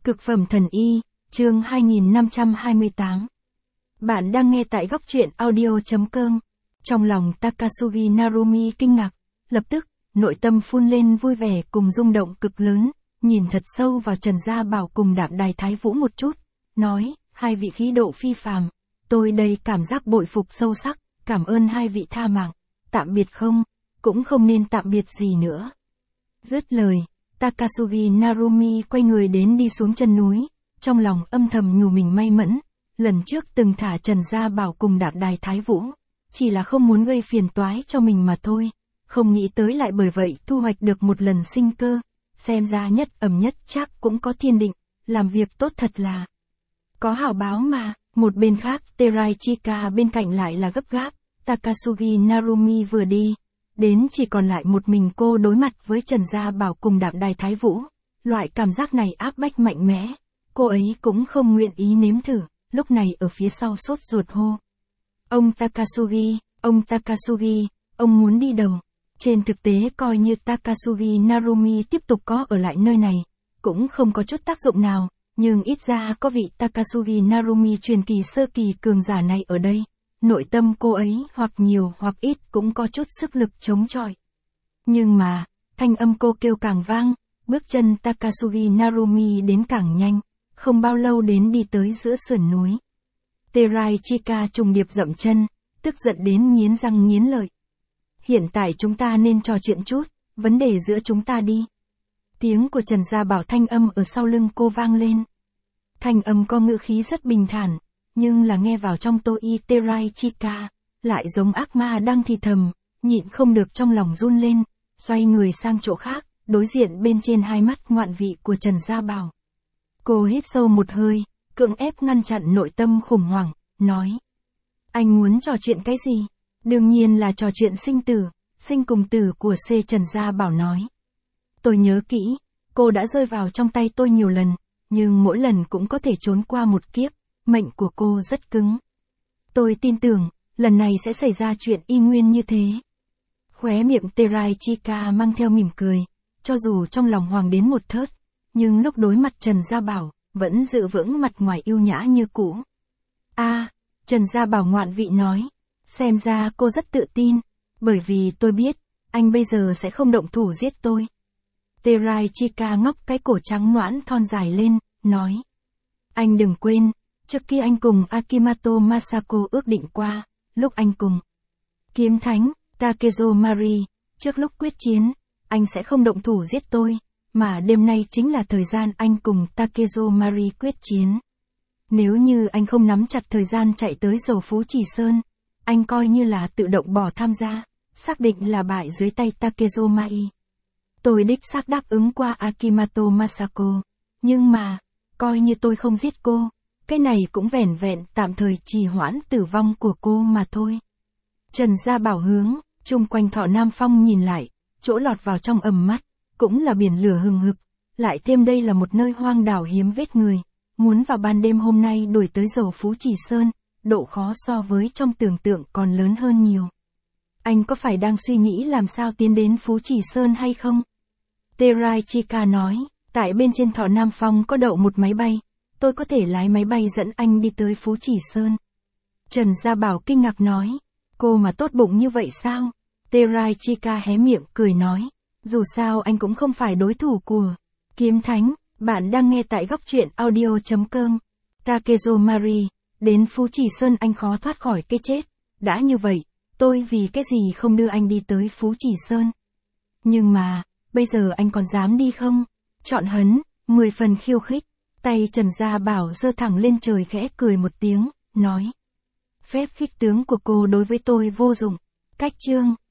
Cực phẩm thần y, chương 2528. Bạn đang nghe tại góc truyện audio.com. Trong lòng Takasugi Narumi kinh ngạc, lập tức, nội tâm phun lên vui vẻ cùng rung động cực lớn, nhìn thật sâu vào Trần Gia Bảo cùng Đạm Đài Thái Vũ một chút, nói, hai vị khí độ phi phàm, tôi đây cảm giác bội phục sâu sắc, cảm ơn hai vị tha mạng, tạm biệt không, cũng không nên tạm biệt gì nữa. Dứt lời, Takasugi Narumi quay người đến đi xuống chân núi, trong lòng âm thầm nhủ mình may mẫn, lần trước từng thả Trần Gia Bảo cùng Đạm Đài Thái Vũ, chỉ là không muốn gây phiền toái cho mình mà thôi, không nghĩ tới lại bởi vậy thu hoạch được một lần sinh cơ, xem ra nhất ẩm nhất chắc cũng có thiên định, làm việc tốt thật là có hảo báo mà. Một bên khác, Teraichika bên cạnh lại là gấp gáp, Takasugi Narumi vừa đi, đến chỉ còn lại một mình cô đối mặt với Trần Gia Bảo cùng Đạm Đài Thái Vũ, loại cảm giác này áp bách mạnh mẽ, cô ấy cũng không nguyện ý nếm thử, lúc này ở phía sau sốt ruột hô. Ông Takasugi, ông muốn đi đâu? Trên thực tế coi như Takasugi Narumi tiếp tục có ở lại nơi này, cũng không có chút tác dụng nào, nhưng ít ra có vị Takasugi Narumi truyền kỳ sơ kỳ cường giả này ở đây. Nội tâm cô ấy hoặc nhiều hoặc ít cũng có chút sức lực chống chọi. Nhưng mà, thanh âm cô kêu càng vang, bước chân Takasugi Narumi đến càng nhanh, không bao lâu đến đi tới giữa sườn núi. Teraichika trùng điệp dậm chân, tức giận đến nghiến răng nghiến lợi. Hiện tại chúng ta nên trò chuyện chút, vấn đề giữa chúng ta đi. Tiếng của Trần Gia Bảo thanh âm ở sau lưng cô vang lên. Thanh âm có ngữ khí rất bình thản, nhưng là nghe vào trong tai Teraichika, lại giống ác ma đang thì thầm, nhịn không được trong lòng run lên, xoay người sang chỗ khác, đối diện bên trên hai mắt ngoạn vị của Trần Gia Bảo. Cô hít sâu một hơi, cưỡng ép ngăn chặn nội tâm khủng hoảng, nói. Anh muốn trò chuyện cái gì? Đương nhiên là trò chuyện sinh cùng tử của C. Trần Gia Bảo nói. Tôi nhớ kỹ, cô đã rơi vào trong tay tôi nhiều lần, nhưng mỗi lần cũng có thể trốn qua một kiếp, mệnh của cô rất cứng. Tôi tin tưởng, lần này sẽ xảy ra chuyện y nguyên như thế. Khóe miệng Teraichika mang theo mỉm cười, cho dù trong lòng hoàng đến một thớt, nhưng lúc đối mặt Trần Gia Bảo, vẫn giữ vững mặt ngoài yêu nhã như cũ. Trần Gia Bảo ngoạn vị nói, xem ra cô rất tự tin, bởi vì tôi biết, anh bây giờ sẽ không động thủ giết tôi. Teraichika ngóc cái cổ trắng nõn thon dài lên, nói. Anh đừng quên, trước kia anh cùng Akimato Masako ước định qua, lúc anh cùng Kiếm Thánh, Takezo Mari, trước lúc quyết chiến, anh sẽ không động thủ giết tôi, mà đêm nay chính là thời gian anh cùng Takezo Mari quyết chiến. Nếu như anh không nắm chặt thời gian chạy tới Dầu Phú Chỉ Sơn, anh coi như là tự động bỏ tham gia, xác định là bại dưới tay Takezo Mari. Tôi đích xác đáp ứng qua Akimato Masako, nhưng mà, coi như tôi không giết cô, cái này cũng vẻn vẹn tạm thời trì hoãn tử vong của cô mà thôi. Trần Gia Bảo hướng, chung quanh Thọ Nam Phong nhìn lại, chỗ lọt vào trong ầm mắt, cũng là biển lửa hừng hực, lại thêm đây là một nơi hoang đảo hiếm vết người, muốn vào ban đêm hôm nay đuổi tới Dầu Phú Chỉ Sơn, độ khó so với trong tưởng tượng còn lớn hơn nhiều. Anh có phải đang suy nghĩ làm sao tiến đến Phú Chỉ Sơn hay không? Teraichika nói, tại bên trên Thọ Nam Phong có đậu một máy bay, tôi có thể lái máy bay dẫn anh đi tới Phú Chỉ Sơn. Trần Gia Bảo kinh ngạc nói, cô mà tốt bụng như vậy sao? Teraichika hé miệng cười nói, dù sao anh cũng không phải đối thủ của Kiếm Thánh, bạn đang nghe tại góc truyện audio.com. Takezo Mari, đến Phú Chỉ Sơn anh khó thoát khỏi cái chết, đã như vậy, tôi vì cái gì không đưa anh đi tới Phú Chỉ Sơn? Nhưng mà, bây giờ anh còn dám đi không? Chọn hấn, 10 phần khiêu khích, tay Trần Gia Bảo giơ thẳng lên trời khẽ cười một tiếng, nói. Phép khích tướng của cô đối với tôi vô dụng, cách chương.